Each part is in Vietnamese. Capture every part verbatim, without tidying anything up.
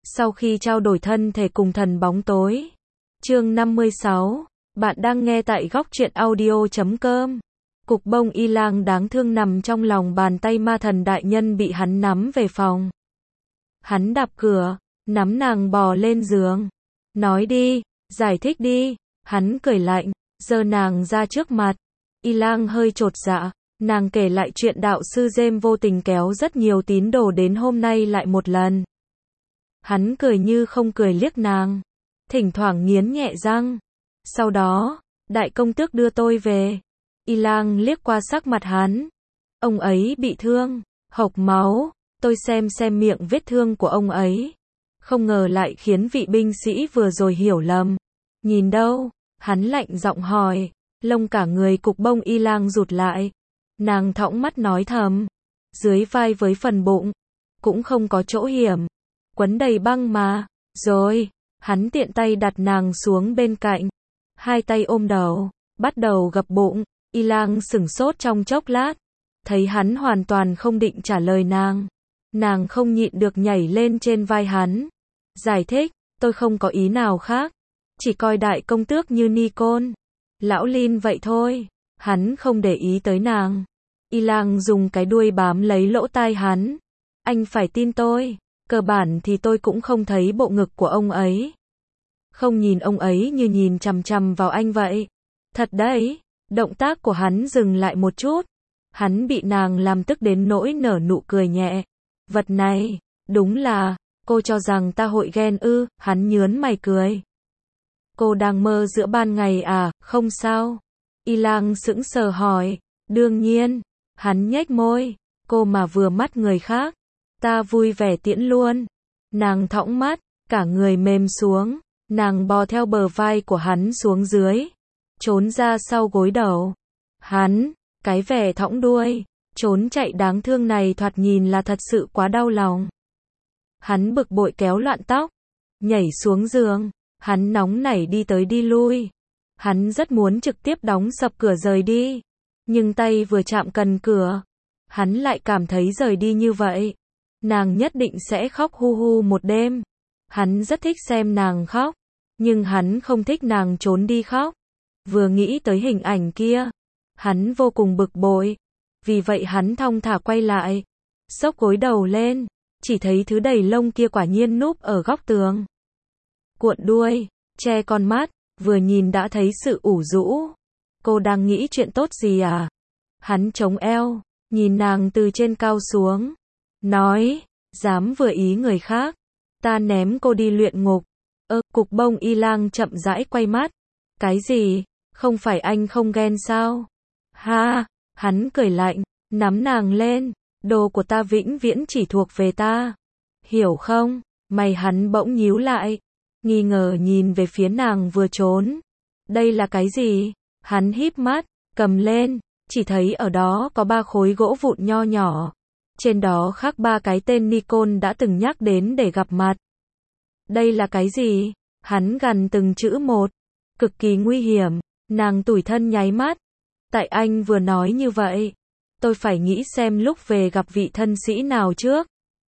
Sau khi trao đổi thân thể cùng thần bóng tối. Chương năm mươi sáu. Bạn đang nghe tại góc truyện audio chấm com. Cục bông y lang đáng thương nằm trong lòng bàn tay ma thần đại nhân bị hắn nắm về phòng. Hắn đạp cửa, nắm nàng bò lên giường. Nói đi, giải thích đi. Hắn cười lạnh, giơ nàng ra trước mặt. Y lang hơi chột dạ. Nàng kể lại chuyện đạo sư James vô tình kéo rất nhiều tín đồ đến hôm nay lại một lần. Hắn cười như không cười liếc nàng, thỉnh thoảng nghiến nhẹ răng. Sau đó, đại công tước đưa tôi về. Y lang liếc qua sắc mặt hắn. Ông ấy bị thương, hộc máu. Tôi xem xem miệng vết thương của ông ấy. Không ngờ lại khiến vị binh sĩ vừa rồi hiểu lầm. Nhìn đâu? Hắn lạnh giọng hỏi. Lông cả người cục bông y lang rụt lại. Nàng thõng mắt nói thầm. Dưới vai với phần bụng, cũng không có chỗ hiểm. Quấn đầy băng mà. Rồi, hắn tiện tay đặt nàng xuống bên cạnh. Hai tay ôm đầu, bắt đầu gập bụng. Y lang sửng sốt trong chốc lát. Thấy hắn hoàn toàn không định trả lời nàng. Nàng không nhịn được nhảy lên trên vai hắn. Giải thích, tôi không có ý nào khác. Chỉ coi đại công tước như ni côn. Lão Lin vậy thôi. Hắn không để ý tới nàng. Y lang dùng cái đuôi bám lấy lỗ tai hắn. Anh phải tin tôi. Cơ bản thì tôi cũng không thấy bộ ngực của ông ấy. Không nhìn ông ấy như nhìn chằm chằm vào anh vậy. Thật đấy. Động tác của hắn dừng lại một chút. Hắn bị nàng làm tức đến nỗi nở nụ cười nhẹ. Vật này, đúng là, cô cho rằng ta hội ghen ư, hắn nhớn mày cười. Cô đang mơ giữa ban ngày à, không sao. Y lang sững sờ hỏi, đương nhiên. Hắn nhếch môi, cô mà vừa mắt người khác. Ta vui vẻ tiễn luôn. Nàng thõng mắt, cả người mềm xuống. Nàng bò theo bờ vai của hắn xuống dưới. Trốn ra sau gối đầu. Hắn, cái vẻ thõng đuôi, trốn chạy đáng thương này thoạt nhìn là thật sự quá đau lòng. Hắn bực bội kéo loạn tóc. Nhảy xuống giường. Hắn nóng nảy đi tới đi lui. Hắn rất muốn trực tiếp đóng sập cửa rời đi. Nhưng tay vừa chạm cần cửa. Hắn lại cảm thấy rời đi như vậy. Nàng nhất định sẽ khóc hu hu một đêm. Hắn rất thích xem nàng khóc. Nhưng hắn không thích nàng trốn đi khóc. Vừa nghĩ tới hình ảnh kia. Hắn vô cùng bực bội. Vì vậy hắn thong thả quay lại. Xốc gối đầu lên. Chỉ thấy thứ đầy lông kia quả nhiên núp ở góc tường. Cuộn đuôi, che con mắt. Vừa nhìn đã thấy sự ủ rũ. Cô đang nghĩ chuyện tốt gì à? Hắn chống eo, nhìn nàng từ trên cao xuống. Nói, dám vừa ý người khác. Ta ném cô đi luyện ngục. Ơ, cục bông y lang chậm rãi quay mắt. Cái gì? Không phải anh không ghen sao? Ha, hắn cười lạnh, nắm nàng lên. Đồ của ta vĩnh viễn chỉ thuộc về ta. Hiểu không? Mày hắn bỗng nhíu lại. Nghi ngờ nhìn về phía nàng vừa trốn. Đây là cái gì? Hắn híp mắt, cầm lên, chỉ thấy ở đó có ba khối gỗ vụn nho nhỏ. Trên đó khắc ba cái tên Nicole đã từng nhắc đến để gặp mặt. Đây là cái gì? Hắn gằn từng chữ một. Cực kỳ nguy hiểm. Nàng tủi thân nháy mắt. Tại anh vừa nói như vậy. Tôi phải nghĩ xem lúc về gặp vị thân sĩ nào trước.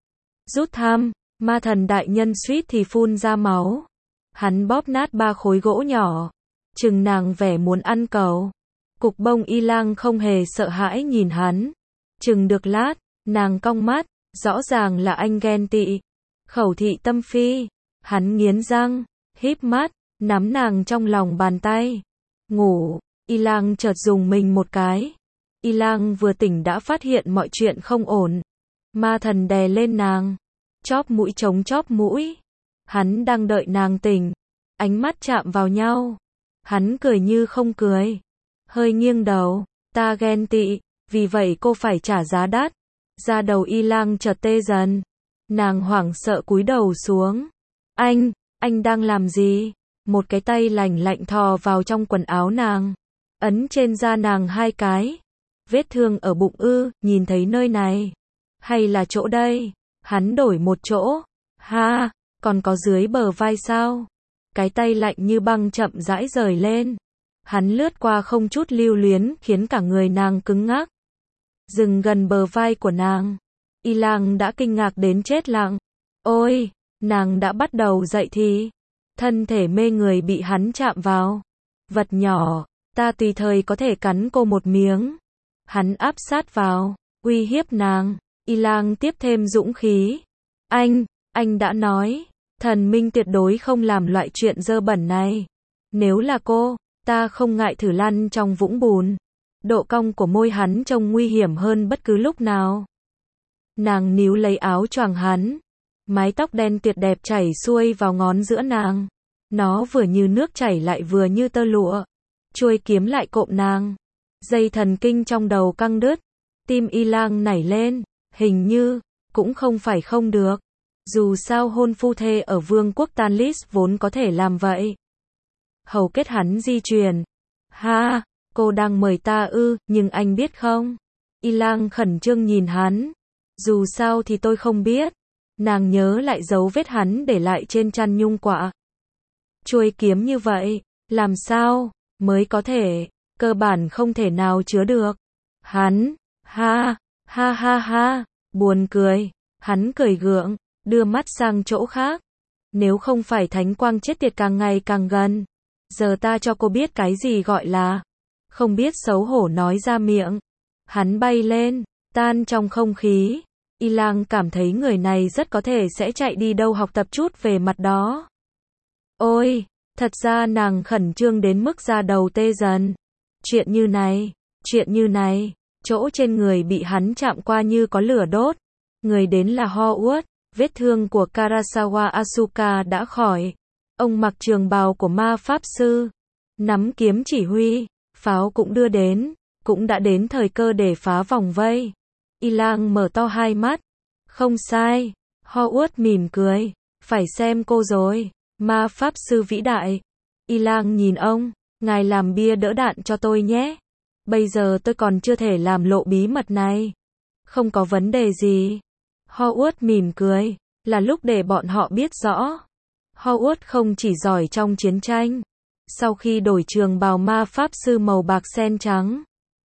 Rút thăm, ma thần đại nhân suýt thì phun ra máu. Hắn bóp nát ba khối gỗ nhỏ. Chừng nàng vẻ muốn ăn cầu. Cục bông y lang không hề sợ hãi nhìn hắn. Chừng được lát, nàng cong mắt, rõ ràng là anh ghen tị. Khẩu thị tâm phi. Hắn nghiến răng, híp mắt, nắm nàng trong lòng bàn tay. Ngủ, y lang chợt dùng mình một cái. Y lang vừa tỉnh đã phát hiện mọi chuyện không ổn. Ma thần đè lên nàng. Chóp mũi chống chóp mũi. Hắn đang đợi nàng tỉnh. Ánh mắt chạm vào nhau. Hắn cười như không cười. Hơi nghiêng đầu. Ta ghen tị. Vì vậy cô phải trả giá đắt. Da đầu y lang chợt tê dần. Nàng hoảng sợ cúi đầu xuống. Anh, anh đang làm gì? Một cái tay lành lạnh thò vào trong quần áo nàng. Ấn trên da nàng hai cái. Vết thương ở bụng ư, nhìn thấy nơi này. Hay là chỗ đây? Hắn đổi một chỗ. Ha, còn có dưới bờ vai sao? Cái tay lạnh như băng chậm rãi rời lên. Hắn lướt qua không chút lưu luyến khiến cả người nàng cứng ngắc. Dừng gần bờ vai của nàng. Y lang đã kinh ngạc đến chết lặng. Ôi, Nàng đã bắt đầu dậy thì, thân thể mê người bị hắn chạm vào. Vật nhỏ, ta tùy thời có thể cắn cô một miếng. Hắn áp sát vào, uy hiếp nàng. Y Lang tiếp thêm dũng khí. Anh, anh đã nói, thần minh tuyệt đối không làm loại chuyện dơ bẩn này. Nếu là cô, ta không ngại thử lăn trong vũng bùn. Độ cong của môi hắn trông nguy hiểm hơn bất cứ lúc nào. Nàng níu lấy áo choàng hắn. Mái tóc đen tuyệt đẹp chảy xuôi vào ngón giữa nàng. Nó vừa như nước chảy lại vừa như tơ lụa. Chuôi kiếm lại cộm nàng. Dây thần kinh trong đầu căng đứt. Tim Y Lang nảy lên. Hình như, cũng không phải không được. Dù sao hôn phu thê ở vương quốc Tanlis vốn có thể làm vậy. Hầu kết hắn di chuyển. Ha, cô đang mời ta ư, nhưng anh biết không? Y Lang khẩn trương nhìn hắn. Dù sao thì tôi không biết. Nàng nhớ lại dấu vết hắn để lại trên chăn nhung quạ. Chuôi kiếm như vậy, làm sao mới có thể, cơ bản không thể nào chứa được. Hắn, ha, ha ha ha, buồn cười. Hắn cười gượng, đưa mắt sang chỗ khác. Nếu không phải thánh quang chết tiệt càng ngày càng gần, giờ ta cho cô biết cái gì gọi là không biết xấu hổ nói ra miệng. Hắn bay lên, tan trong không khí. Y Lang cảm thấy người này rất có thể sẽ chạy đi đâu học tập chút về mặt đó. Ôi, thật ra nàng khẩn trương đến mức da đầu tê dần. Chuyện như này, chuyện như này, chỗ trên người bị hắn chạm qua như có lửa đốt. Người đến là Howard, vết thương của Karasawa Asuka đã khỏi. Ông mặc trường bào của ma pháp sư, nắm kiếm chỉ huy, pháo cũng đưa đến, cũng đã đến thời cơ để phá vòng vây. Y Lang mở to hai mắt. Không sai. Howard mỉm cười. Phải xem cô rồi. Ma pháp sư vĩ đại. Y Lang nhìn ông. Ngài làm bia đỡ đạn cho tôi nhé. Bây giờ tôi còn chưa thể làm lộ bí mật này. Không có vấn đề gì. Howard mỉm cười. Là lúc để bọn họ biết rõ. Howard không chỉ giỏi trong chiến tranh. Sau khi đổi trường bào ma pháp sư màu bạc sen trắng,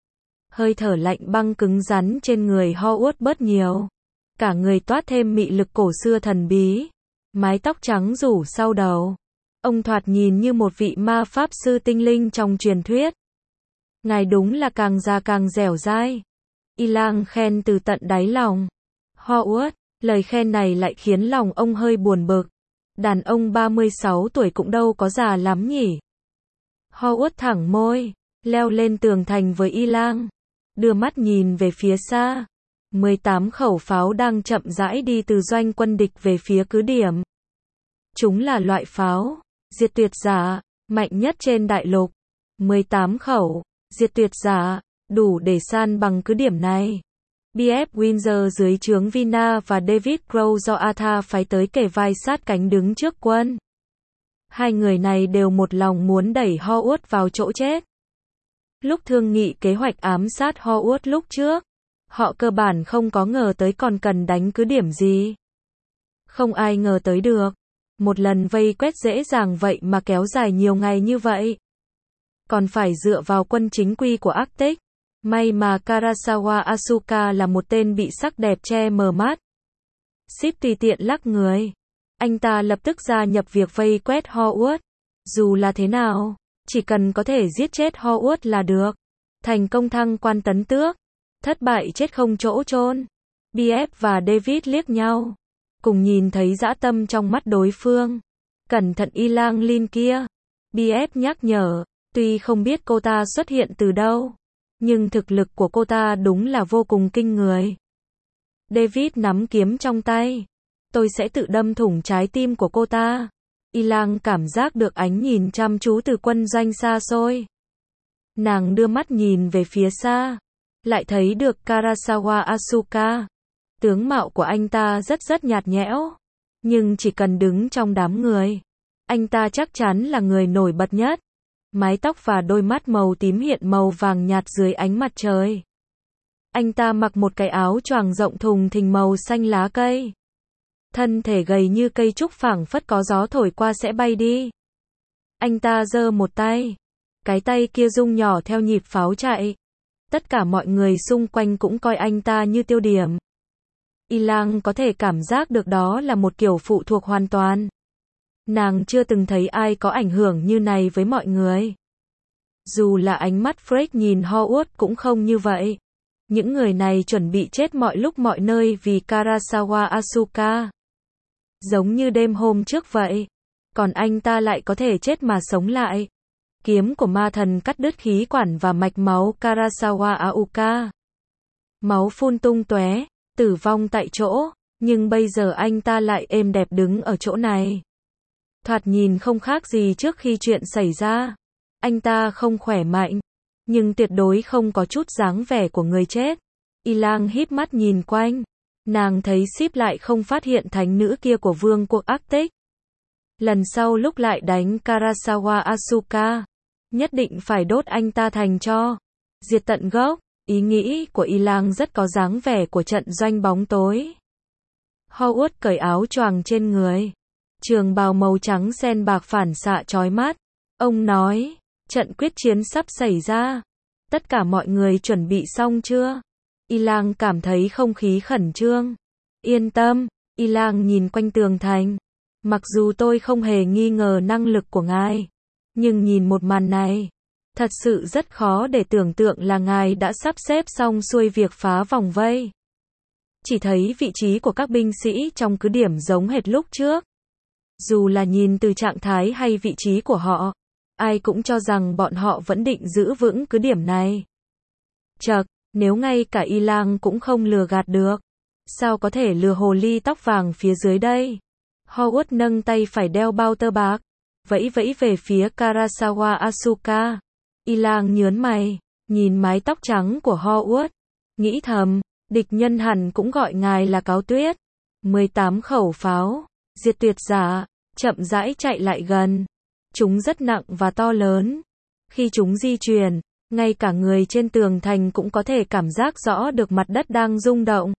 hơi thở lạnh băng cứng rắn trên người Howard bớt nhiều. Cả người toát thêm mị lực cổ xưa thần bí. Mái tóc trắng rủ sau đầu. Ông thoạt nhìn như một vị ma pháp sư tinh linh trong truyền thuyết. Ngài đúng là càng già càng dẻo dai. Y Lang khen từ tận đáy lòng. Howard, lời khen này lại khiến lòng ông hơi buồn bực. Đàn ông ba mươi sáu tuổi cũng đâu có già lắm nhỉ. Howard thẳng môi, leo lên tường thành với Y Lang. Đưa mắt nhìn về phía xa. mười tám khẩu pháo đang chậm rãi đi từ doanh quân địch về phía cứ điểm. Chúng là loại pháo diệt tuyệt giả mạnh nhất trên đại lục. mười tám khẩu diệt tuyệt giả đủ để san bằng cứ điểm này. bê ép Windsor dưới trướng Vina và David Crow do Arthur phái tới kề vai sát cánh đứng trước quân. Hai người này đều một lòng muốn đẩy Howard vào chỗ chết. Lúc thương nghị kế hoạch ám sát Howard lúc trước, họ cơ bản không có ngờ tới còn cần đánh cứ điểm gì. Không ai ngờ tới được. Một lần vây quét dễ dàng vậy mà kéo dài nhiều ngày như vậy. Còn phải dựa vào quân chính quy của Arctic. May mà Karasawa Asuka là một tên bị sắc đẹp che mờ mắt. Ship tùy tiện lắc người. Anh ta lập tức gia nhập việc vây quét Howard. Dù là thế nào, chỉ cần có thể giết chết Howard là được. Thành công thăng quan tấn tước. Thất bại chết không chỗ chôn. bê ép và David liếc nhau. Cùng nhìn thấy dã tâm trong mắt đối phương. Cẩn thận Y Lang Lin kia. bê ép nhắc nhở. Tuy không biết cô ta xuất hiện từ đâu, nhưng thực lực của cô ta đúng là vô cùng kinh người. David nắm kiếm trong tay. Tôi sẽ tự đâm thủng trái tim của cô ta. Y Lang cảm giác được ánh nhìn chăm chú từ quân doanh xa xôi. Nàng đưa mắt nhìn về phía xa. Lại thấy được Karasawa Asuka. Tướng mạo của anh ta rất rất nhạt nhẽo. Nhưng chỉ cần đứng trong đám người, anh ta chắc chắn là người nổi bật nhất. Mái tóc và đôi mắt màu tím hiện màu vàng nhạt dưới ánh mặt trời. Anh ta mặc một cái áo choàng rộng thùng thình màu xanh lá cây. Thân thể gầy như cây trúc phảng phất có gió thổi qua sẽ bay đi. Anh ta giơ một tay. Cái tay kia rung nhỏ theo nhịp pháo chạy. Tất cả mọi người xung quanh cũng coi anh ta như tiêu điểm. Y Lang có thể cảm giác được đó là một kiểu phụ thuộc hoàn toàn. Nàng chưa từng thấy ai có ảnh hưởng như này với mọi người. Dù là ánh mắt Fred nhìn Howard cũng không như vậy. Những người này chuẩn bị chết mọi lúc mọi nơi vì Karasawa Asuka. Giống như đêm hôm trước vậy. Còn anh ta lại có thể chết mà sống lại. Kiếm của ma thần cắt đứt khí quản và mạch máu Karasawa Asuka. Máu phun tung tóe, tử vong tại chỗ. Nhưng bây giờ anh ta lại êm đẹp đứng ở chỗ này. Thoạt nhìn không khác gì trước khi chuyện xảy ra. Anh ta không khỏe mạnh, nhưng tuyệt đối không có chút dáng vẻ của người chết. Y Lang híp mắt nhìn quanh. Nàng thấy Sip lại không phát hiện thánh nữ kia của vương quốc Arctic. Lần sau lúc lại đánh Karasawa Asuka, nhất định phải đốt anh ta thành tro. Diệt tận gốc. Ý nghĩ của Y Lang rất có dáng vẻ của trận doanh bóng tối. Howard cởi áo choàng trên người. Trường bào màu trắng sen bạc phản xạ chói mắt. Ông nói, trận quyết chiến sắp xảy ra. Tất cả mọi người chuẩn bị xong chưa? Y Lang cảm thấy không khí khẩn trương. Yên tâm, Y Lang nhìn quanh tường thành. Mặc dù tôi không hề nghi ngờ năng lực của ngài, nhưng nhìn một màn này, thật sự rất khó để tưởng tượng là ngài đã sắp xếp xong xuôi việc phá vòng vây. Chỉ thấy vị trí của các binh sĩ trong cứ điểm giống hệt lúc trước. Dù là nhìn từ trạng thái hay vị trí của họ, ai cũng cho rằng bọn họ vẫn định giữ vững cứ điểm này. Chậc, nếu ngay cả Y Lang cũng không lừa gạt được, sao có thể lừa hồ ly tóc vàng phía dưới đây? Howard nâng tay phải đeo bao tơ bạc, vẫy vẫy về phía Karasawa Asuka. Y Lang nhớn mày, nhìn mái tóc trắng của Howard, nghĩ thầm, địch nhân hẳn cũng gọi ngài là Cáo Tuyết. mười tám khẩu pháo, diệt tuyệt giả, chậm rãi chạy lại gần. Chúng rất nặng và to lớn. Khi chúng di chuyển, ngay cả người trên tường thành cũng có thể cảm giác rõ được mặt đất đang rung động.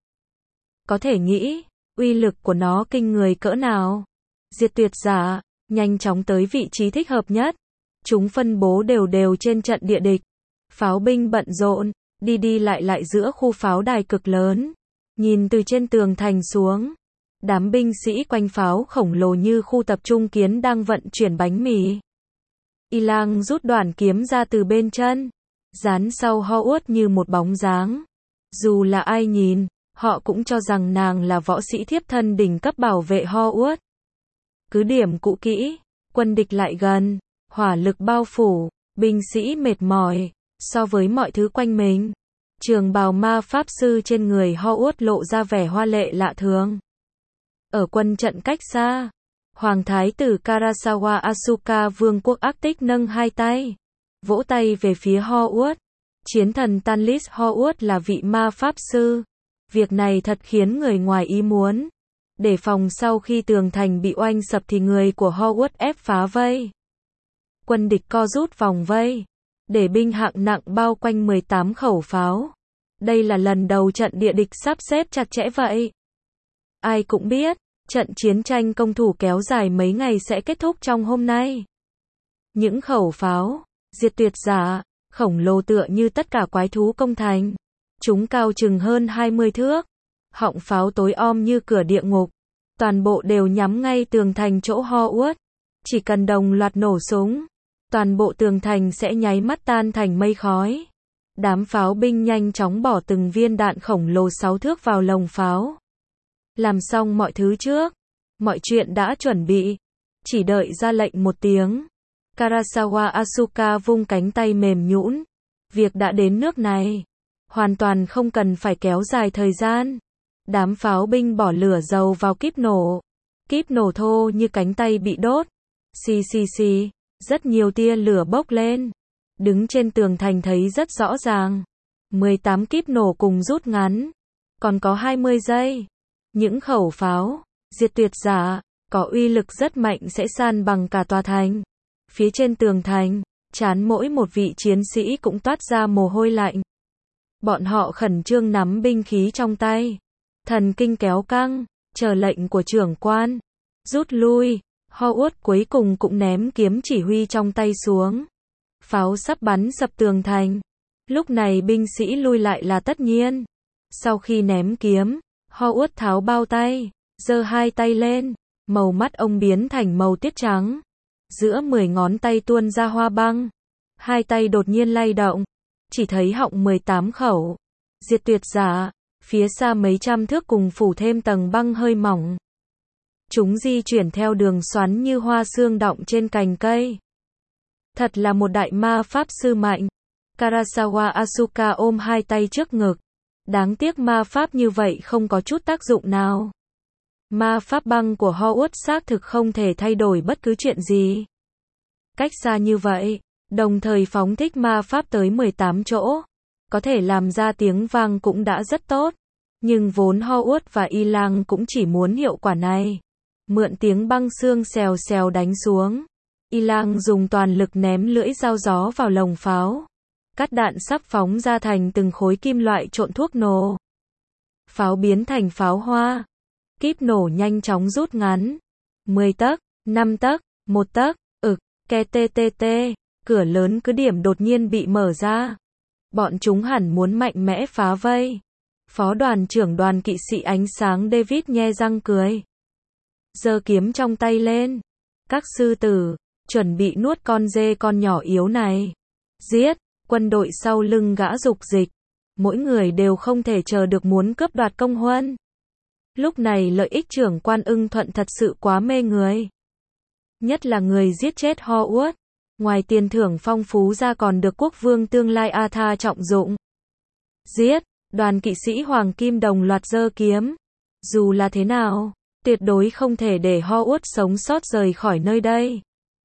Có thể nghĩ, uy lực của nó kinh người cỡ nào. Diệt tuyệt giả, nhanh chóng tới vị trí thích hợp nhất. Chúng phân bố đều đều trên trận địa địch. Pháo binh bận rộn, đi đi lại lại giữa khu pháo đài cực lớn. Nhìn từ trên tường thành xuống, đám binh sĩ quanh pháo khổng lồ như khu tập trung kiến đang vận chuyển bánh mì. Y Lang rút đoạn kiếm ra từ bên chân, dán sau Howard như một bóng dáng. Dù là ai nhìn, họ cũng cho rằng nàng là võ sĩ thiếp thân đỉnh cấp bảo vệ Howard. Cứ điểm cũ kỹ, quân địch lại gần, hỏa lực bao phủ, binh sĩ mệt mỏi, so với mọi thứ quanh mình. Trường bào ma pháp sư trên người Howard lộ ra vẻ hoa lệ lạ thường. Ở quân trận cách xa, Hoàng thái tử Karasawa Asuka vương quốc Arctic nâng hai tay, vỗ tay về phía Howard. Chiến thần Tanlis Howard là vị ma pháp sư. Việc này thật khiến người ngoài ý muốn. Để phòng sau khi tường thành bị oanh sập thì người của Howard ép phá vây. Quân địch co rút vòng vây, để binh hạng nặng bao quanh mười tám khẩu pháo. Đây là lần đầu trận địa địch sắp xếp chặt chẽ vậy. Ai cũng biết, trận chiến tranh công thủ kéo dài mấy ngày sẽ kết thúc trong hôm nay. Những khẩu pháo, diệt tuyệt giả, khổng lồ tựa như tất cả quái thú công thành. Chúng cao chừng hơn hai mươi thước. Họng pháo tối om như cửa địa ngục. Toàn bộ đều nhắm ngay tường thành chỗ Howard. Chỉ cần đồng loạt nổ súng, toàn bộ tường thành sẽ nháy mắt tan thành mây khói. Đám pháo binh nhanh chóng bỏ từng viên đạn khổng lồ sáu thước vào lồng pháo. Làm xong mọi thứ trước, mọi chuyện đã chuẩn bị, chỉ đợi ra lệnh một tiếng. Karasawa Asuka vung cánh tay mềm nhũn. Việc đã đến nước này, hoàn toàn không cần phải kéo dài thời gian. Đám pháo binh bỏ lửa dầu vào kíp nổ. Kíp nổ thô như cánh tay bị đốt. Xì xì xì, rất nhiều tia lửa bốc lên. Đứng trên tường thành thấy rất rõ ràng. mười tám kíp nổ cùng rút ngắn. Còn có hai mươi giây. Những khẩu pháo, diệt tuyệt giả, có uy lực rất mạnh sẽ san bằng cả tòa thành. Phía trên tường thành, trán mỗi một vị chiến sĩ cũng toát ra mồ hôi lạnh. Bọn họ khẩn trương nắm binh khí trong tay. Thần kinh kéo căng, chờ lệnh của trưởng quan. Rút lui, Howard cuối cùng cũng ném kiếm chỉ huy trong tay xuống. Pháo sắp bắn sập tường thành. Lúc này binh sĩ lui lại là tất nhiên. Sau khi ném kiếm, Howard tháo bao tay, giơ hai tay lên, màu mắt ông biến thành màu tiết trắng. Giữa mười ngón tay tuôn ra hoa băng. Hai tay đột nhiên lay động, chỉ thấy họng mười tám khẩu. Diệt tuyệt giả, phía xa mấy trăm thước cùng phủ thêm tầng băng hơi mỏng. Chúng di chuyển theo đường xoắn như hoa sương đọng trên cành cây. Thật là một đại ma pháp sư mạnh. Karasawa Asuka ôm hai tay trước ngực. Đáng tiếc ma pháp như vậy không có chút tác dụng nào. Ma pháp băng của Howard xác thực không thể thay đổi bất cứ chuyện gì. Cách xa như vậy, đồng thời phóng thích ma pháp tới mười tám chỗ. Có thể làm ra tiếng vang cũng đã rất tốt. Nhưng vốn Howard và Y Lang cũng chỉ muốn hiệu quả này. Mượn tiếng băng xương xèo xèo đánh xuống. Y Lang dùng toàn lực ném lưỡi dao gió vào lồng pháo. Cắt đạn sắp phóng ra thành từng khối kim loại trộn thuốc nổ. Pháo biến thành pháo hoa. Kíp nổ nhanh chóng rút ngắn. mười tấc, năm tấc, một tấc, ực, ke tê tê tê. Cửa lớn cứ điểm đột nhiên bị mở ra. Bọn chúng hẳn muốn mạnh mẽ phá vây. Phó đoàn trưởng đoàn kỵ sĩ ánh sáng David nhe răng cười. Giơ kiếm trong tay lên. Các sư tử, chuẩn bị nuốt con dê con nhỏ yếu này. Giết, quân đội sau lưng gã dục dịch. Mỗi người đều không thể chờ được muốn cướp đoạt công huân. Lúc này lợi ích trưởng quan ưng thuận thật sự quá mê người. Nhất là người giết chết Howard. Ngoài tiền thưởng phong phú ra còn được quốc vương tương lai Arthur trọng dụng. Giết, đoàn kỵ sĩ Hoàng Kim đồng loạt giơ kiếm. Dù là thế nào, tuyệt đối không thể để Howard sống sót rời khỏi nơi đây.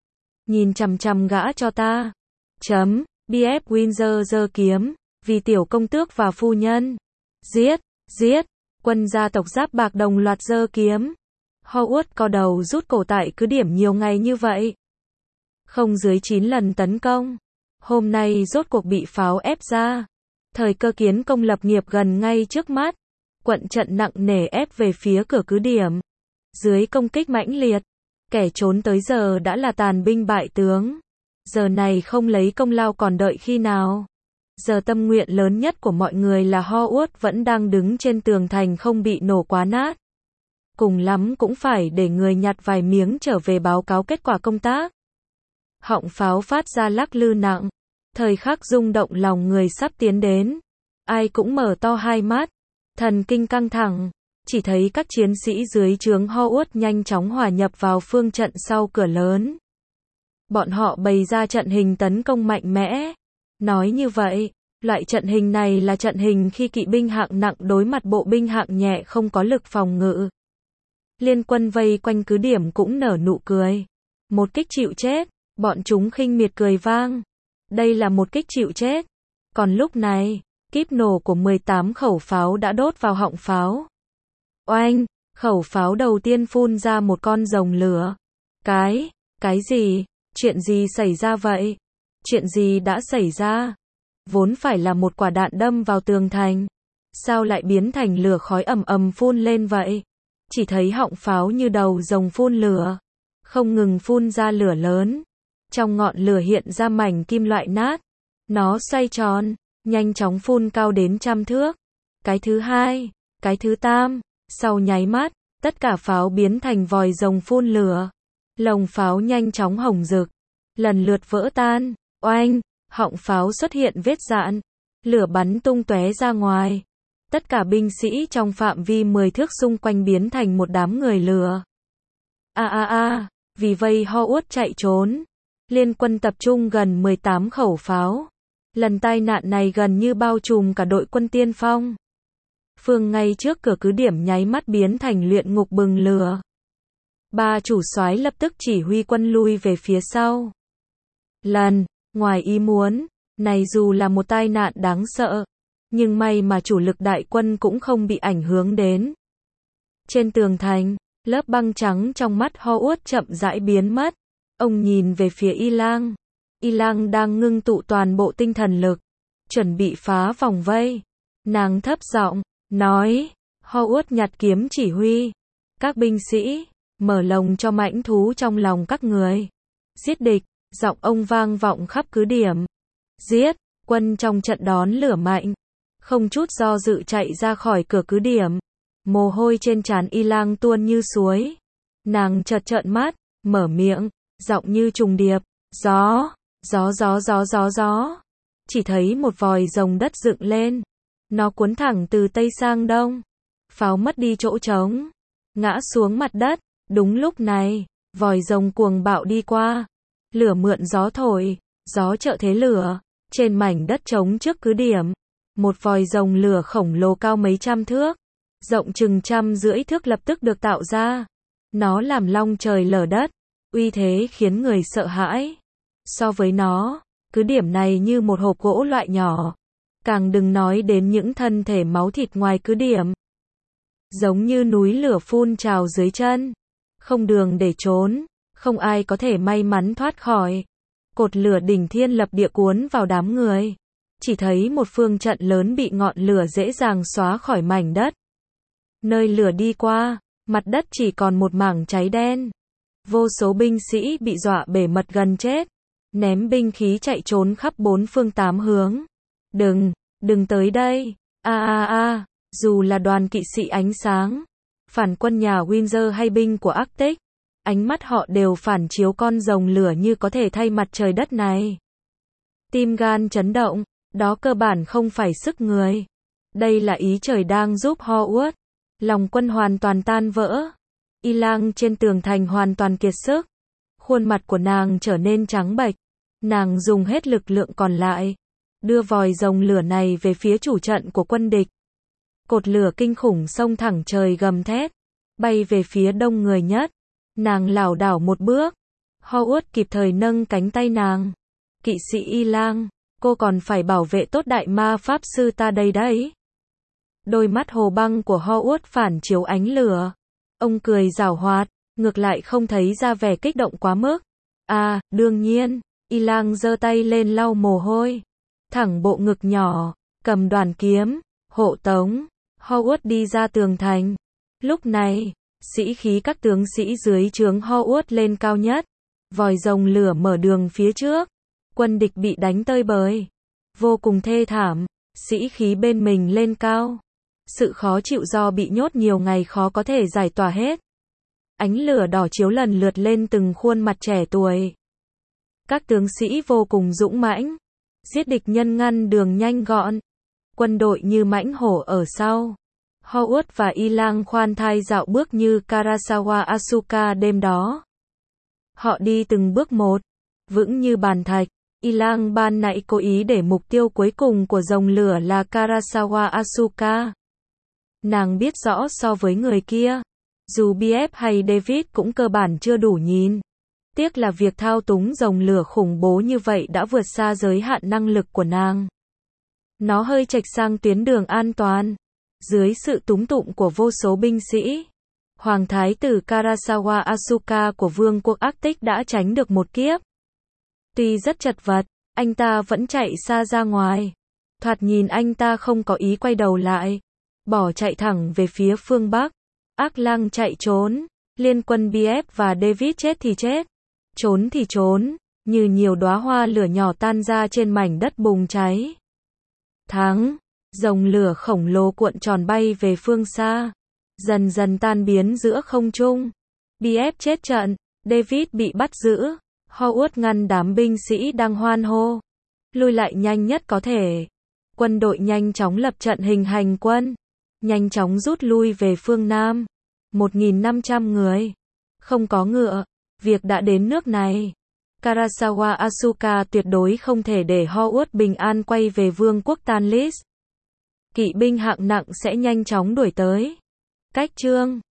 Nhìn chằm chằm gã cho ta. Chấm, bê ép Windsor giơ kiếm, vì tiểu công tước và phu nhân. Giết, giết, quân gia tộc giáp bạc đồng loạt giơ kiếm. Howard co đầu rút cổ tại cứ điểm nhiều ngày như vậy. Không dưới chín lần tấn công. Hôm nay rốt cuộc bị pháo ép ra. Thời cơ kiến công lập nghiệp gần ngay trước mắt. Quận trận nặng nề ép về phía cửa cứ điểm. Dưới công kích mãnh liệt, kẻ trốn tới giờ đã là tàn binh bại tướng. Giờ này không lấy công lao còn đợi khi nào. Giờ tâm nguyện lớn nhất của mọi người là Howard vẫn đang đứng trên tường thành không bị nổ quá nát. Cùng lắm cũng phải để người nhặt vài miếng trở về báo cáo kết quả công tác. Họng pháo phát ra lắc lư nặng. Thời khắc rung động lòng người sắp tiến đến. Ai cũng mở to hai mắt. Thần kinh căng thẳng. Chỉ thấy các chiến sĩ dưới trướng Howard nhanh chóng hòa nhập vào phương trận sau cửa lớn. Bọn họ bày ra trận hình tấn công mạnh mẽ. Nói như vậy, loại trận hình này là trận hình khi kỵ binh hạng nặng đối mặt bộ binh hạng nhẹ không có lực phòng ngự. Liên quân vây quanh cứ điểm cũng nở nụ cười. Một kích chịu chết, bọn chúng khinh miệt cười vang. Đây là một kích chịu chết. Còn lúc này, kíp nổ của mười tám khẩu pháo đã đốt vào họng pháo. Oanh, khẩu pháo đầu tiên phun ra một con rồng lửa. Cái, cái gì? Chuyện gì xảy ra vậy? Chuyện gì đã xảy ra? Vốn phải là một quả đạn đâm vào tường thành. Sao lại biến thành lửa khói ầm ầm phun lên vậy? Chỉ thấy họng pháo như đầu rồng phun lửa. Không ngừng phun ra lửa lớn. Trong ngọn lửa hiện ra mảnh kim loại nát. Nó xoay tròn, nhanh chóng phun cao đến trăm thước. Cái thứ hai, cái thứ tam, sau nháy mắt, tất cả pháo biến thành vòi rồng phun lửa. Lồng pháo nhanh chóng hồng rực, lần lượt vỡ tan. Oanh, họng pháo xuất hiện vết dạn. Lửa bắn tung tóe ra ngoài. Tất cả binh sĩ trong phạm vi mười thước xung quanh biến thành một đám người lửa. A a a, vì vây Howard chạy trốn. Liên quân tập trung gần mười tám khẩu pháo. Lần tai nạn này gần như bao trùm cả đội quân tiên phong. Phương ngay trước cửa cứ điểm nháy mắt biến thành luyện ngục bừng lửa. Ba chủ soái lập tức chỉ huy quân lui về phía sau. Lần, ngoài ý muốn, này dù là một tai nạn đáng sợ, nhưng may mà chủ lực đại quân cũng không bị ảnh hưởng đến. Trên tường thành, lớp băng trắng trong mắt Howard chậm rãi biến mất. Ông nhìn về phía Y Lang. Y Lang đang ngưng tụ toàn bộ tinh thần lực, chuẩn bị phá vòng vây. Nàng thấp giọng nói, Howard nhặt kiếm chỉ huy. Các binh sĩ, mở lồng cho mãnh thú trong lòng các người. Giết địch, giọng ông vang vọng khắp cứ điểm. Giết, quân trong trận đón lửa mạnh. Không chút do dự chạy ra khỏi cửa cứ điểm. Mồ hôi trên trán Y Lang tuôn như suối. Nàng chợt trợn mắt, mở miệng, giọng như trùng điệp, gió, gió gió gió gió gió. Chỉ thấy một vòi rồng đất dựng lên. Nó cuốn thẳng từ tây sang đông. Pháo mất đi chỗ trống, ngã xuống mặt đất. Đúng lúc này, vòi rồng cuồng bạo đi qua. Lửa mượn gió thổi, gió trợ thế lửa. Trên mảnh đất trống trước cứ điểm, một vòi rồng lửa khổng lồ cao mấy trăm thước, rộng chừng trăm rưỡi thước lập tức được tạo ra. Nó làm long trời lở đất, uy thế khiến người sợ hãi. So với nó, cứ điểm này như một hộp gỗ loại nhỏ. Càng đừng nói đến những thân thể máu thịt ngoài cứ điểm. Giống như núi lửa phun trào dưới chân. Không đường để trốn, không ai có thể may mắn thoát khỏi. Cột lửa đỉnh thiên lập địa cuốn vào đám người. Chỉ thấy một phương trận lớn bị ngọn lửa dễ dàng xóa khỏi mảnh đất. Nơi lửa đi qua, mặt đất chỉ còn một mảng cháy đen. Vô số binh sĩ bị dọa bể mật gần chết. Ném binh khí chạy trốn khắp bốn phương tám hướng. Đừng, đừng tới đây. A a a, dù là đoàn kỵ sĩ ánh sáng, phản quân nhà Windsor hay binh của Arctic, ánh mắt họ đều phản chiếu con rồng lửa như có thể thay mặt trời đất này. Tim gan chấn động, đó cơ bản không phải sức người. Đây là ý trời đang giúp Hogwarts. Lòng quân hoàn toàn tan vỡ. Y Lang trên tường thành hoàn toàn kiệt sức. Khuôn mặt của nàng trở nên trắng bệch. Nàng dùng hết lực lượng còn lại, đưa vòi rồng lửa này về phía chủ trận của quân địch. Cột lửa kinh khủng xông thẳng trời gầm thét, bay về phía đông người nhất. Nàng lảo đảo một bước. Hogwarts kịp thời nâng cánh tay nàng. Kỵ sĩ Y Lang, cô còn phải bảo vệ tốt đại ma pháp sư ta đây đấy. Đôi mắt hồ băng của Hogwarts phản chiếu ánh lửa. Ông cười giảo hoạt, ngược lại không thấy ra vẻ kích động quá mức. À, đương nhiên. Y Lang giơ tay lên lau mồ hôi. Thẳng bộ ngực nhỏ, cầm đoàn kiếm, hộ tống. Hogwarts đi ra tường thành. Lúc này, sĩ khí các tướng sĩ dưới trướng Hogwarts lên cao nhất. Vòi rồng lửa mở đường phía trước. Quân địch bị đánh tơi bời. Vô cùng thê thảm. Sĩ khí bên mình lên cao. Sự khó chịu do bị nhốt nhiều ngày khó có thể giải tỏa hết. Ánh lửa đỏ chiếu lần lượt lên từng khuôn mặt trẻ tuổi. Các tướng sĩ vô cùng dũng mãnh. Giết địch nhân ngăn đường nhanh gọn. Quân đội như mãnh hổ ở sau. Hogwarts và Y Lang khoan thai dạo bước như Karasawa Asuka đêm đó. Họ đi từng bước một, vững như bàn thạch. Y Lang ban nãy cố ý để mục tiêu cuối cùng của rồng lửa là Karasawa Asuka. Nàng biết rõ so với người kia, dù bê ép hay David cũng cơ bản chưa đủ nhìn. Tiếc là việc thao túng rồng lửa khủng bố như vậy đã vượt xa giới hạn năng lực của nàng. Nó hơi chệch sang tuyến đường an toàn. Dưới sự túm tụm của vô số binh sĩ, Hoàng thái tử Karasawa Asuka của Vương quốc Arctic đã tránh được một kiếp. Tuy rất chật vật, anh ta vẫn chạy xa ra ngoài. Thoạt nhìn anh ta không có ý quay đầu lại, bỏ chạy thẳng về phía phương Bắc. Ác Lang chạy trốn, liên quân bê ép và David chết thì chết, trốn thì trốn, như nhiều đóa hoa lửa nhỏ tan ra trên mảnh đất bùng cháy. Thắng, rồng lửa khổng lồ cuộn tròn bay về phương xa, dần dần tan biến giữa không trung. bê ép chết trận, David bị bắt giữ, Hogwarts ngăn đám binh sĩ đang hoan hô, lui lại nhanh nhất có thể. Quân đội nhanh chóng lập trận hình hành quân, nhanh chóng rút lui về phương Nam. một nghìn năm trăm người, không có ngựa. Việc đã đến nước này, Karasawa Asuka tuyệt đối không thể để Hogwarts bình an quay về vương quốc Tanlis. Kỵ binh hạng nặng sẽ nhanh chóng đuổi tới. Cách chương